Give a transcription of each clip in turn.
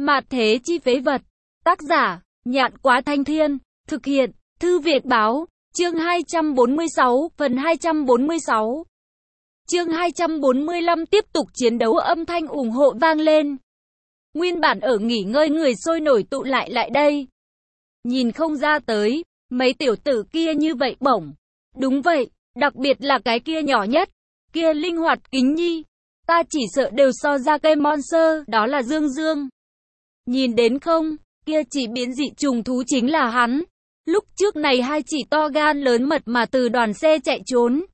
Mạt thế chi phế vật. Tác giả, Nhạn Quá Thanh Thiên. Thực hiện, Thư Việt Báo. Chương 246, phần 246. Chương 245 tiếp tục chiến đấu, âm thanh ủng hộ vang lên. Nguyên bản ở nghỉ ngơi người sôi nổi tụ lại đây. Nhìn không ra tới, mấy tiểu tử kia như vậy bổng. Đúng vậy, đặc biệt là cái kia nhỏ nhất, kia linh hoạt kính nhi. Ta chỉ sợ đều so ra cây monster, đó là Dương Dương. Nhìn đến không, kia chỉ biến dị trùng thú chính là hắn. Lúc trước này hai chỉ to gan lớn mật mà từ đoàn xe chạy trốn.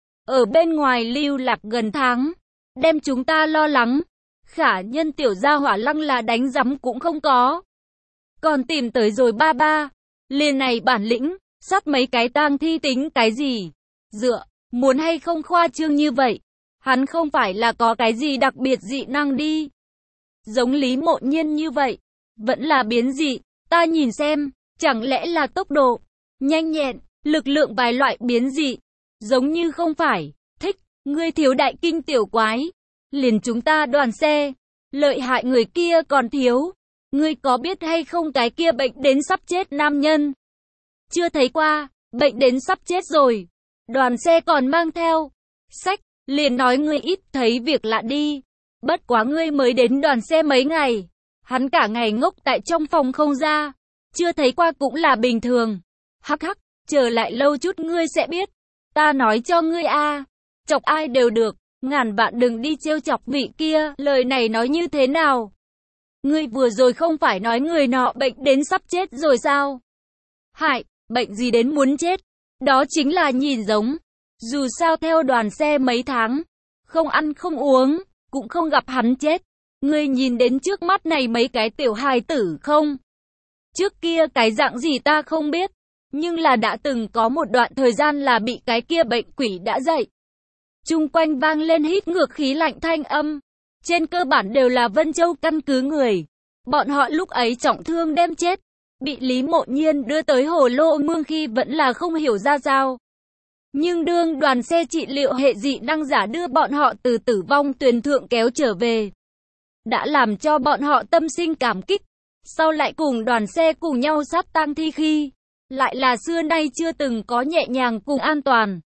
Ở bên ngoài lưu lạc gần tháng, đem chúng ta lo lắng. Khả nhân tiểu gia hỏa lăng là đánh rắm cũng không có. Còn tìm tới rồi ba. Liền này bản lĩnh, sát mấy cái tang thi tính cái gì? Dựa, muốn hay không khoa trương như vậy? Hắn không phải là có cái gì đặc biệt dị năng đi. Giống Lý Mộ Nhiên như vậy, vẫn là biến dị, ta nhìn xem, chẳng lẽ là tốc độ, nhanh nhẹn, lực lượng vài loại biến dị. Giống như không phải, thích, ngươi thiếu đại kinh tiểu quái. Liền chúng ta đoàn xe, lợi hại người kia còn thiếu. Ngươi có biết hay không cái kia bệnh đến sắp chết nam nhân? Chưa thấy qua, bệnh đến sắp chết rồi. Đoàn xe còn mang theo sách, liền nói ngươi ít thấy việc lạ đi. Bất quá ngươi mới đến đoàn xe mấy ngày. Hắn cả ngày ngốc tại trong phòng không ra. Chưa thấy qua cũng là bình thường. Hắc hắc, chờ lại lâu chút ngươi sẽ biết. Ta nói cho ngươi chọc ai đều được. Ngàn vạn đừng đi trêu chọc vị kia. Lời này nói như thế nào? Ngươi vừa rồi không phải nói người nọ bệnh đến sắp chết rồi sao? Hại, bệnh gì đến muốn chết? Đó chính là nhìn giống. Dù sao theo đoàn xe mấy tháng, không ăn không uống, cũng không gặp hắn chết. Ngươi nhìn đến trước mắt này mấy cái tiểu hài tử không? Trước kia cái dạng gì ta không biết, nhưng là đã từng có một đoạn thời gian là bị cái kia bệnh quỷ đã dậy. Chung quanh vang lên hít ngược khí lạnh thanh âm. Trên cơ bản đều là Vân Châu căn cứ người. Bọn họ lúc ấy trọng thương đem chết. Bị Lý Mộ Nhiên đưa tới Hồ Lô Mương khi vẫn là không hiểu ra sao. Nhưng đương đoàn xe trị liệu hệ dị năng giả đưa bọn họ từ tử vong tuyền thượng kéo trở về. Đã làm cho bọn họ tâm sinh cảm kích. Sau lại cùng đoàn xe cùng nhau sát tang thi khi. Lại là xưa nay chưa từng có nhẹ nhàng cùng an toàn.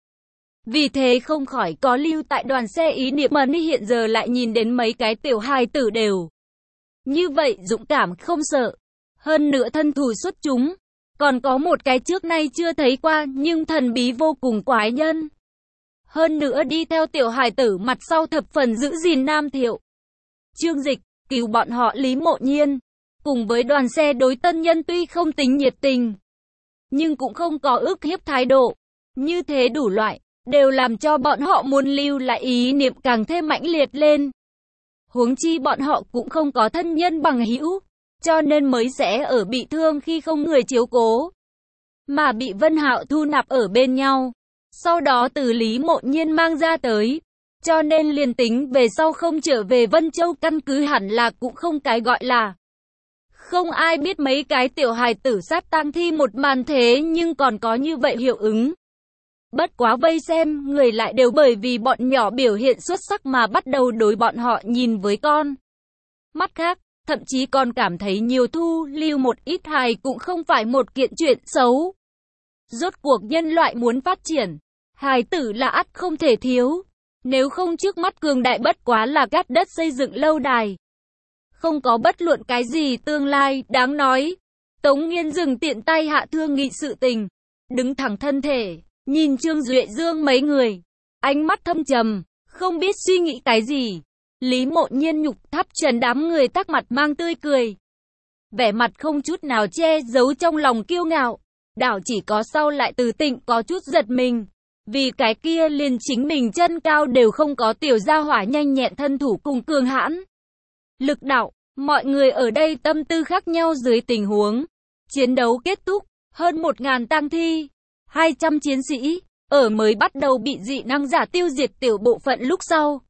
Vì thế không khỏi có lưu tại đoàn xe ý niệm mà hiện giờ lại nhìn đến mấy cái tiểu hài tử đều. Như vậy dũng cảm không sợ. Hơn nữa thân thủ xuất chúng. Còn có một cái trước nay chưa thấy qua nhưng thần bí vô cùng quái nhân. Hơn nữa đi theo tiểu hài tử mặt sau thập phần giữ gìn Nam Thiệu. Trương Dịch, cứu bọn họ Lý Mộ Nhiên. Cùng với đoàn xe đối tân nhân tuy không tính nhiệt tình. Nhưng cũng không có ức hiếp thái độ. Như thế đủ loại. Đều làm cho bọn họ muốn lưu lại ý niệm càng thêm mãnh liệt lên. Huống chi bọn họ cũng không có thân nhân bằng hữu, cho nên mới sẽ ở bị thương khi không người chiếu cố. Mà bị Vân Hạo thu nạp ở bên nhau. Sau đó từ Lý Mộ Nhiên mang ra tới. Cho nên liền tính về sau không trở về Vân Châu căn cứ hẳn là cũng không cái gọi là. Không ai biết mấy cái tiểu hài tử sát tang thi một màn thế nhưng còn có như vậy hiệu ứng. Bất quá vây xem, người lại đều bởi vì bọn nhỏ biểu hiện xuất sắc mà bắt đầu đối bọn họ nhìn với con mắt khác, thậm chí còn cảm thấy nhiều thu lưu một ít hài cũng không phải một kiện chuyện xấu. Rốt cuộc nhân loại muốn phát triển, hài tử là ắt không thể thiếu, nếu không trước mắt cường đại bất quá là cát đất xây dựng lâu đài. Không có bất luận cái gì tương lai đáng nói. Tống Nghiên dừng tiện tay hạ thương nghị sự tình, đứng thẳng thân thể. Nhìn Trương Duệ Dương mấy người, ánh mắt thâm trầm, không biết suy nghĩ cái gì. Lý Mộ Nhiên nhục thắp trần đám người tắc mặt mang tươi cười. Vẻ mặt không chút nào che giấu trong lòng kiêu ngạo. Đảo chỉ có sau lại từ tịnh có chút giật mình. Vì cái kia liền chính mình chân cao đều không có tiểu gia hỏa nhanh nhẹn thân thủ cùng cường hãn. Lực đạo, mọi người ở đây tâm tư khác nhau dưới tình huống. Chiến đấu kết thúc, hơn 1000 tang thi. 200 chiến sĩ, ở mới bắt đầu bị dị năng giả tiêu diệt tiểu bộ phận lúc sau.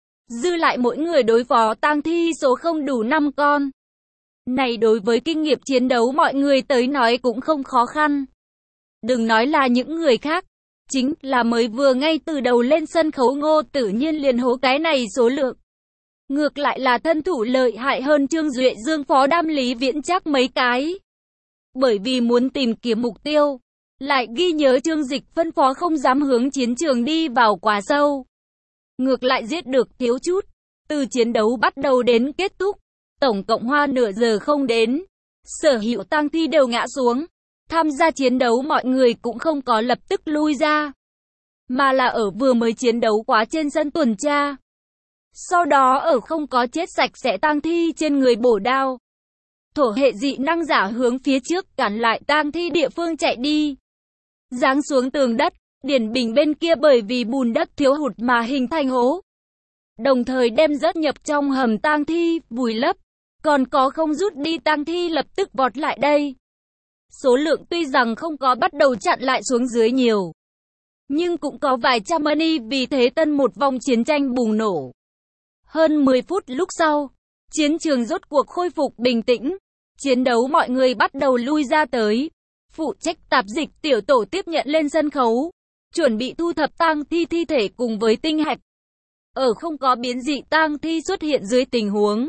Dư lại mỗi người đối phó tang thi số không đủ 5 con. Này đối với kinh nghiệm chiến đấu mọi người tới nói cũng không khó khăn. Đừng nói là những người khác, chính là mới vừa ngay từ đầu lên sân khấu Ngô Tử Nhiên liền hố cái này số lượng. Ngược lại là thân thủ lợi hại hơn Trương Duệ Dương, Phó Đam, Lý Viễn Trác mấy cái. Bởi vì muốn tìm kiếm mục tiêu, lại ghi nhớ Trương Dịch phân phó không dám hướng chiến trường đi vào quá sâu. Ngược lại giết được thiếu chút. Từ chiến đấu bắt đầu đến kết thúc, tổng cộng hoa nửa giờ không đến. Sở hữu tang thi đều ngã xuống. Tham gia chiến đấu mọi người cũng không có lập tức lui ra, mà là ở vừa mới chiến đấu quá trên sân tuần tra. Sau đó ở không có chết sạch sẽ tang thi trên người bổ đao. Thổ hệ dị năng giả hướng phía trước cản lại tang thi địa phương chạy đi. Giáng xuống tường đất, điển bình bên kia bởi vì bùn đất thiếu hụt mà hình thành hố. Đồng thời đem rớt nhập trong hầm tang thi, vùi lấp. Còn có không rút đi tang thi lập tức vọt lại đây. Số lượng tuy rằng không có bắt đầu chặn lại xuống dưới nhiều, nhưng cũng có vài trăm money, vì thế tân một vòng chiến tranh bùng nổ. Hơn 10 phút lúc sau, chiến trường rốt cuộc khôi phục bình tĩnh. Chiến đấu mọi người bắt đầu lui ra tới. Phụ trách tạp dịch tiểu tổ tiếp nhận lên sân khấu, chuẩn bị thu thập tang thi thi thể cùng với tinh hạch. Ở không có biến dị tang thi xuất hiện dưới tình huống,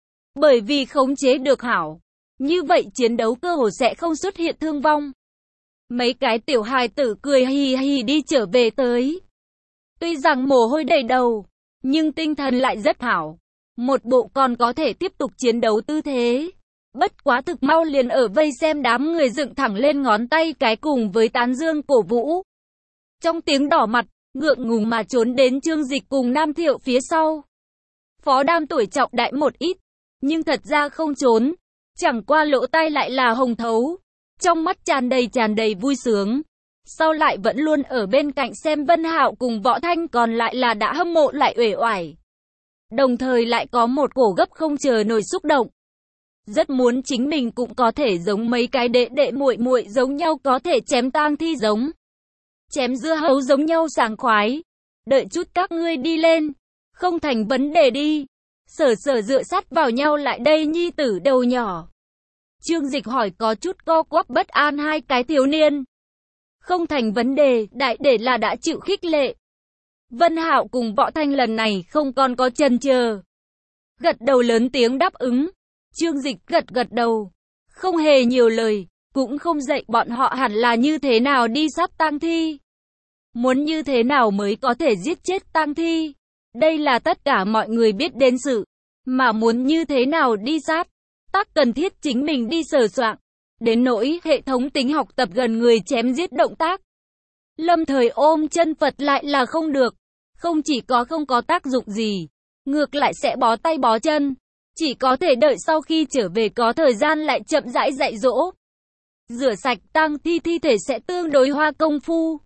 bởi vì khống chế được hảo, như vậy chiến đấu cơ hồ sẽ không xuất hiện thương vong. Mấy cái tiểu hài tử cười hì hì đi trở về tới. Tuy rằng mồ hôi đầy đầu, nhưng tinh thần lại rất hảo. Một bộ còn có thể tiếp tục chiến đấu tư thế. Bất quá thực mau liền ở vây xem đám người dựng thẳng lên ngón tay cái cùng với tán dương cổ vũ. Trong tiếng đỏ mặt, ngượng ngùng mà trốn đến Trương Dịch cùng Nam Thiệu phía sau. Phó Đam tuổi trọng đại một ít, nhưng thật ra không trốn. Chẳng qua lỗ tai lại là hồng thấu. Trong mắt tràn đầy vui sướng. Sau lại vẫn luôn ở bên cạnh xem Vân Hạo cùng Võ Thanh, còn lại là đã hâm mộ lại uể oải. Đồng thời lại có một cổ gấp không chờ nổi xúc động. Rất muốn chính mình cũng có thể giống mấy cái đệ đệ muội muội giống nhau, có thể chém tang thi giống chém dưa hấu giống nhau sảng khoái. Đợi chút các ngươi đi lên, không thành vấn đề đi. Sở dựa sát vào nhau lại đây nhi tử đầu nhỏ. Trương Dịch hỏi có chút co quắp bất an hai cái thiếu niên. Không thành vấn đề, đại để là đã chịu khích lệ. Vân Hạo cùng Võ Thanh lần này không còn có chần chờ, gật đầu lớn tiếng đáp ứng. Trương Dịch gật đầu, không hề nhiều lời, cũng không dạy bọn họ hẳn là như thế nào đi sát tang thi. Muốn như thế nào mới có thể giết chết tang thi. Đây là tất cả mọi người biết đến sự, mà muốn như thế nào đi sát, tác cần thiết chính mình đi sờ soạn. Đến nỗi hệ thống tính học tập gần người chém giết động tác, lâm thời ôm chân Phật lại là không được. Không chỉ có không có tác dụng gì, ngược lại sẽ bó tay bó chân. Chỉ có thể đợi sau khi trở về có thời gian lại chậm rãi dạy dỗ. Rửa sạch tang thi thi thể sẽ tương đối hoa công phu.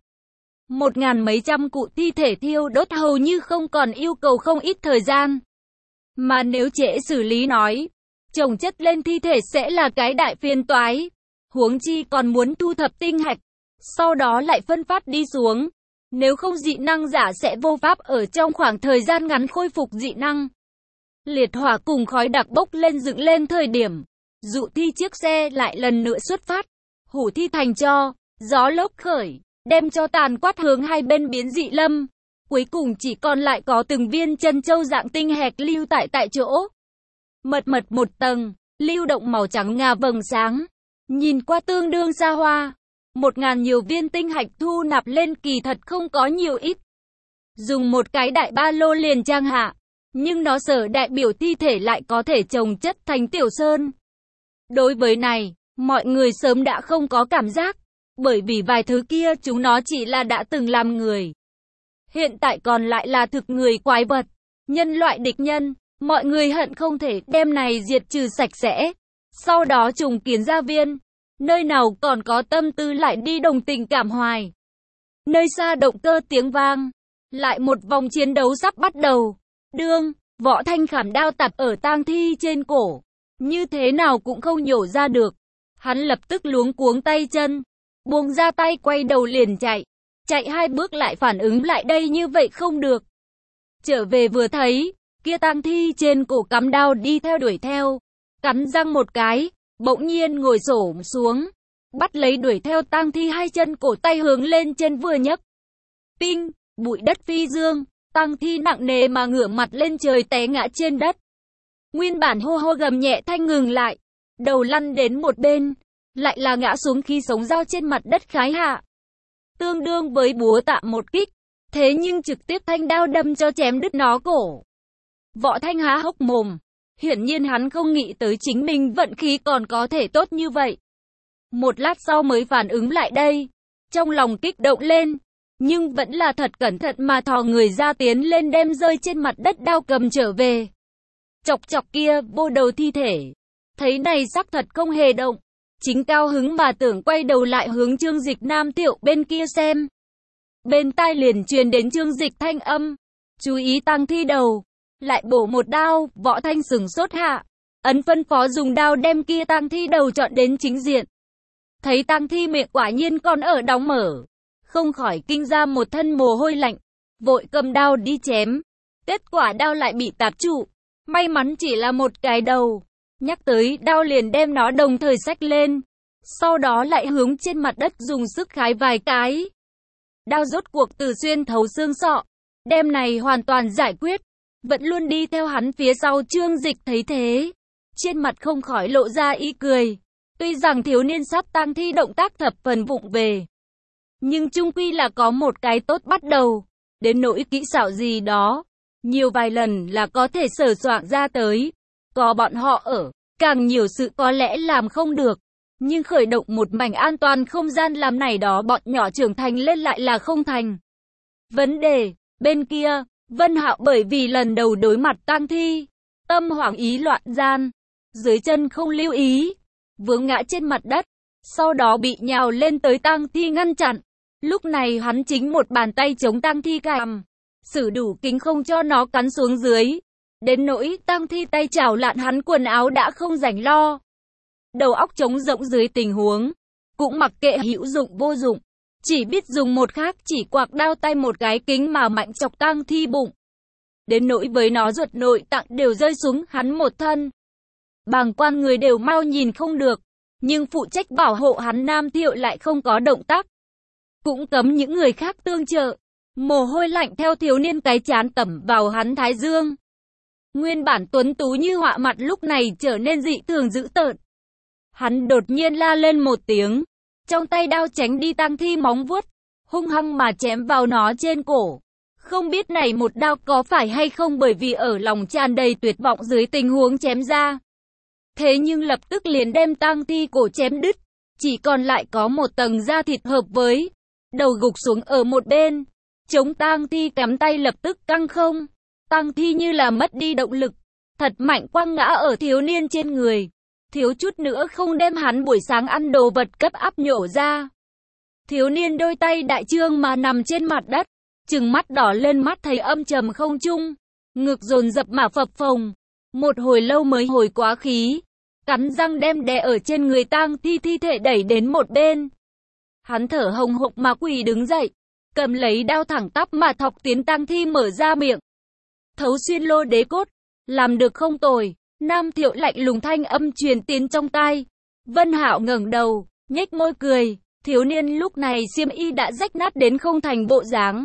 1.000 mấy trăm cụ thi thể thiêu đốt hầu như không còn yêu cầu không ít thời gian. Mà nếu trễ xử lý nói, chồng chất lên thi thể sẽ là cái đại phiền toái. Huống chi còn muốn thu thập tinh hạch, sau đó lại phân phát đi xuống. Nếu không dị năng giả sẽ vô pháp ở trong khoảng thời gian ngắn khôi phục dị năng. Liệt hỏa cùng khói đặc bốc lên dựng lên thời điểm, dụ thi chiếc xe lại lần nữa xuất phát. Hủ thi thành tro, gió lốc khởi, đem cho tàn quát hướng hai bên biến dị lâm. Cuối cùng chỉ còn lại có từng viên chân châu dạng tinh hạch lưu tại chỗ. Mật một tầng, lưu động màu trắng ngà vầng sáng. Nhìn qua tương đương xa hoa. 1.000 nhiều viên tinh hạch thu nạp lên kỳ thật không có nhiều ít. Dùng một cái đại ba lô liền trang hạ. Nhưng nó sở đại biểu thi thể lại có thể chồng chất thành tiểu sơn. Đối với này, mọi người sớm đã không có cảm giác. Bởi vì vài thứ kia chúng nó chỉ là đã từng làm người. Hiện tại còn lại là thực người quái vật. Nhân loại địch nhân. Mọi người hận không thể đem này diệt trừ sạch sẽ. Sau đó trùng kiến gia viên. Nơi nào còn có tâm tư lại đi đồng tình cảm hoài. Nơi xa động cơ tiếng vang. Lại một vòng chiến đấu sắp bắt đầu. Đương, Võ Thanh khảm đao tạp ở tang thi trên cổ. Như thế nào cũng không nhổ ra được. Hắn lập tức luống cuống tay chân. Buông ra tay quay đầu liền chạy. Chạy 2 bước lại phản ứng lại đây như vậy không được. Trở về vừa thấy, kia tang thi trên cổ cắm đao đi theo đuổi theo. Cắn răng một cái, bỗng nhiên ngồi xổm xuống. Bắt lấy đuổi theo tang thi 2 chân cổ tay hướng lên trên vừa nhấc. Ping, bụi đất phi dương. tang thi nặng nề mà ngửa mặt lên trời té ngã trên đất. Nguyên bản hô hô gầm nhẹ thanh ngừng lại, đầu lăn đến một bên, lại là ngã xuống khi sống dao trên mặt đất khái hạ. Tương đương với búa tạ một kích, thế nhưng trực tiếp thanh đao đâm cho chém đứt nó cổ. Võ Thanh há hốc mồm, hiển nhiên hắn không nghĩ tới chính mình vận khí còn có thể tốt như vậy. Một lát sau mới phản ứng lại đây, trong lòng kích động lên, nhưng vẫn là thật cẩn thận mà thò người ra tiến lên đem rơi trên mặt đất đao cầm trở về. Chọc chọc kia, vô đầu thi thể. Thấy này sắc thật không hề động, chính cao hứng mà tưởng quay đầu lại hướng Trương Dịch Nam Thiệu bên kia xem. Bên tai liền truyền đến Trương Dịch thanh âm, chú ý tang thi đầu, lại bổ một đao. Võ Thanh sửng sốt hạ, ấn phân phó dùng đao đem kia tang thi đầu chọn đến chính diện. Thấy tang thi miệng quả nhiên còn ở đóng mở, không khỏi kinh ra một thân mồ hôi lạnh, vội cầm đao đi chém. Kết quả đao lại bị tạp trụ, may mắn chỉ là một cái đầu. Nhắc tới đao liền đem nó đồng thời xách lên, sau đó lại hướng trên mặt đất dùng sức khái vài cái. Đao rốt cuộc từ xuyên thấu xương sọ, đem này hoàn toàn giải quyết. Vẫn luôn đi theo hắn phía sau Trương Dịch thấy thế, trên mặt không khỏi lộ ra ý cười. Tuy rằng thiếu niên sắp tang thi động tác thập phần vụng về, nhưng chung quy là có một cái tốt bắt đầu. Đến nỗi kỹ xảo gì đó, nhiều vài lần là có thể sờ soạng ra tới. Có bọn họ ở, càng nhiều sự có lẽ làm không được. Nhưng khởi động một mảnh an toàn không gian làm này đó bọn nhỏ trưởng thành lên lại là không thành vấn đề. Bên kia, Vân Hạo bởi vì lần đầu đối mặt tang thi, tâm hoảng ý loạn gian, dưới chân không lưu ý, vướng ngã trên mặt đất, sau đó bị nhào lên tới tang thi ngăn chặn. Lúc này hắn chính một bàn tay chống tang thi cằm, sử đủ kính không cho nó cắn xuống dưới. Đến nỗi tang thi tay chảo lạn hắn quần áo đã không rảnh lo. Đầu óc trống rỗng dưới tình huống, cũng mặc kệ hữu dụng vô dụng, chỉ biết dùng một khác chỉ quạc đao tay một cái kính mà mạnh chọc tang thi bụng. Đến nỗi với nó ruột nội tạng đều rơi xuống hắn một thân. Bàng quan người đều mau nhìn không được, nhưng phụ trách bảo hộ hắn Nam Thiệu lại không có động tác. Cũng cấm những người khác tương trợ. Mồ hôi lạnh theo thiếu niên cái chán tẩm vào hắn thái dương. Nguyên bản tuấn tú như họa mặt lúc này trở nên dị thường dữ tợn. Hắn đột nhiên la lên một tiếng, trong tay đao tránh đi tang thi móng vuốt, hung hăng mà chém vào nó trên cổ. Không biết này một đao có phải hay không bởi vì ở lòng tràn đầy tuyệt vọng dưới tình huống chém ra. Thế nhưng lập tức liền đem tang thi cổ chém đứt, chỉ còn lại có một tầng da thịt hợp với đầu gục xuống ở một bên. Chống tang thi cắm tay lập tức căng không. Tang thi như là mất đi động lực, thật mạnh quăng ngã ở thiếu niên trên người. Thiếu chút nữa không đem hắn buổi sáng ăn đồ vật cấp áp nhổ ra. Thiếu niên đôi tay đại trương mà nằm trên mặt đất, trừng mắt đỏ lên mắt thấy âm trầm không trung, ngực dồn dập mà phập phồng. Một hồi lâu mới hồi quá khí, cắn răng đem đè ở trên người tang thi thi thể đẩy đến một bên. Hắn thở hồng hộc mà quỳ đứng dậy, cầm lấy đao thẳng tắp mà thọc tiến tang thi mở ra miệng. Thấu xuyên lô đế cốt, làm được không tồi. Nam Thiệu lạnh lùng thanh âm truyền tiến trong tai. Vân Hạo ngẩng đầu, nhếch môi cười. Thiếu niên lúc này xiêm y đã rách nát đến không thành bộ dáng.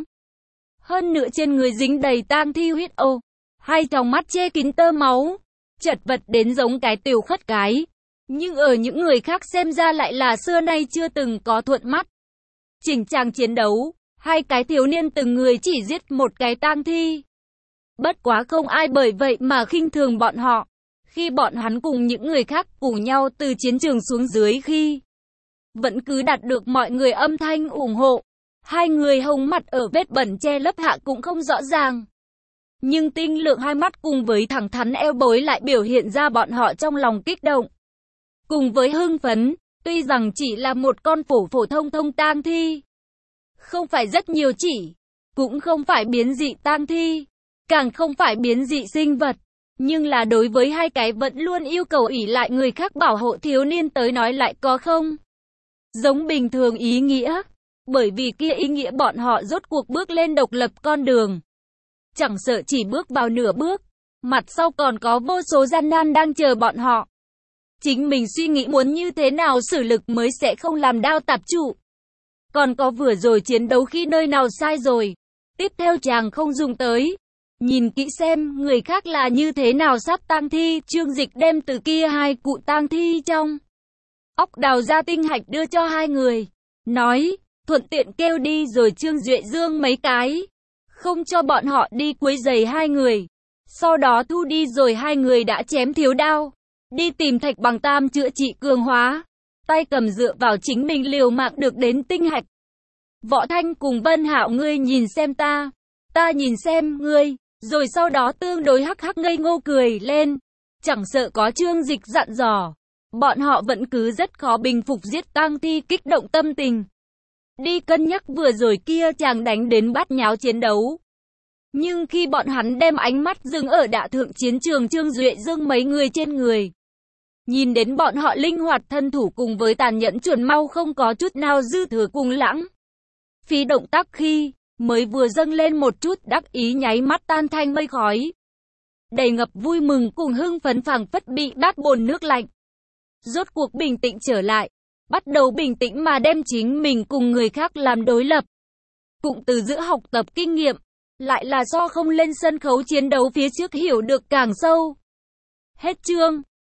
Hơn nữa trên người dính đầy tang thi huyết ô, hai tròng mắt che kín tơ máu, chật vật đến giống cái tiểu khất cái. Nhưng ở những người khác xem ra lại là xưa nay chưa từng có thuận mắt. Chỉnh trang chiến đấu, hai cái thiếu niên từng người chỉ giết một cái tang thi. Bất quá không ai bởi vậy mà khinh thường bọn họ. Khi bọn hắn cùng những người khác cùng nhau từ chiến trường xuống dưới khi vẫn cứ đạt được mọi người âm thanh ủng hộ. Hai người hồng mặt ở vết bẩn che lấp hạ cũng không rõ ràng. Nhưng tinh lượng hai mắt cùng với thẳng thắn eo bối lại biểu hiện ra bọn họ trong lòng kích động. Cùng với hưng phấn, tuy rằng chỉ là một con phổ thông tang thi. Không phải rất nhiều chỉ, cũng không phải biến dị tang thi, càng không phải biến dị sinh vật. Nhưng là đối với hai cái vẫn luôn yêu cầu ỷ lại người khác bảo hộ thiếu niên tới nói lại có không giống bình thường ý nghĩa. Bởi vì kia ý nghĩa bọn họ rốt cuộc bước lên độc lập con đường. Chẳng sợ chỉ bước vào nửa bước, mặt sau còn có vô số gian nan đang chờ bọn họ. Chính mình suy nghĩ muốn như thế nào sử lực mới sẽ không làm đao tạp trụ. Còn có vừa rồi chiến đấu khi nơi nào sai rồi, Tiếp theo chàng không dùng tới. Nhìn kỹ xem người khác là như thế nào sát tang thi, Trương Dịch đem từ kia hai cụ tang thi trong óc đào ra tinh hạch đưa cho hai người. Nói, thuận tiện kêu đi rồi Trương Duệ Dương mấy cái. Không cho bọn họ đi quấy rầy hai người. Sau đó thu đi rồi hai người đã chém thiếu đao. Đi tìm Thạch Bằng Tam chữa trị cường hóa. Tay cầm dựa vào chính mình liều mạng được đến tinh hạch. Võ Thanh cùng Vân Hạo ngươi nhìn xem ta nhìn xem ngươi. Rồi sau đó tương đối hắc hắc ngây ngô cười lên. Chẳng sợ có Trương Dịch dặn dò. Bọn họ vẫn cứ rất khó bình phục giết tang thi kích động tâm tình. Đi cân nhắc vừa rồi kia chàng đánh đến bát nháo chiến đấu. Nhưng khi bọn hắn đem ánh mắt dừng ở đả thượng chiến trường Trương Duệ Dương mấy người trên người. Nhìn đến bọn họ linh hoạt thân thủ cùng với tàn nhẫn chuẩn mau không có chút nào dư thừa cùng lãng phí động tác khi mới vừa dâng lên một chút đắc ý nháy mắt tan thành mây khói. Đầy ngập vui mừng cùng hưng phấn phảng phất bị bát bồn nước lạnh. Rốt cuộc bình tĩnh trở lại. Bắt đầu bình tĩnh mà đem chính mình cùng người khác làm đối lập. Cũng từ giữa học tập kinh nghiệm. Lại là do không lên sân khấu chiến đấu phía trước hiểu được càng sâu. Hết chương.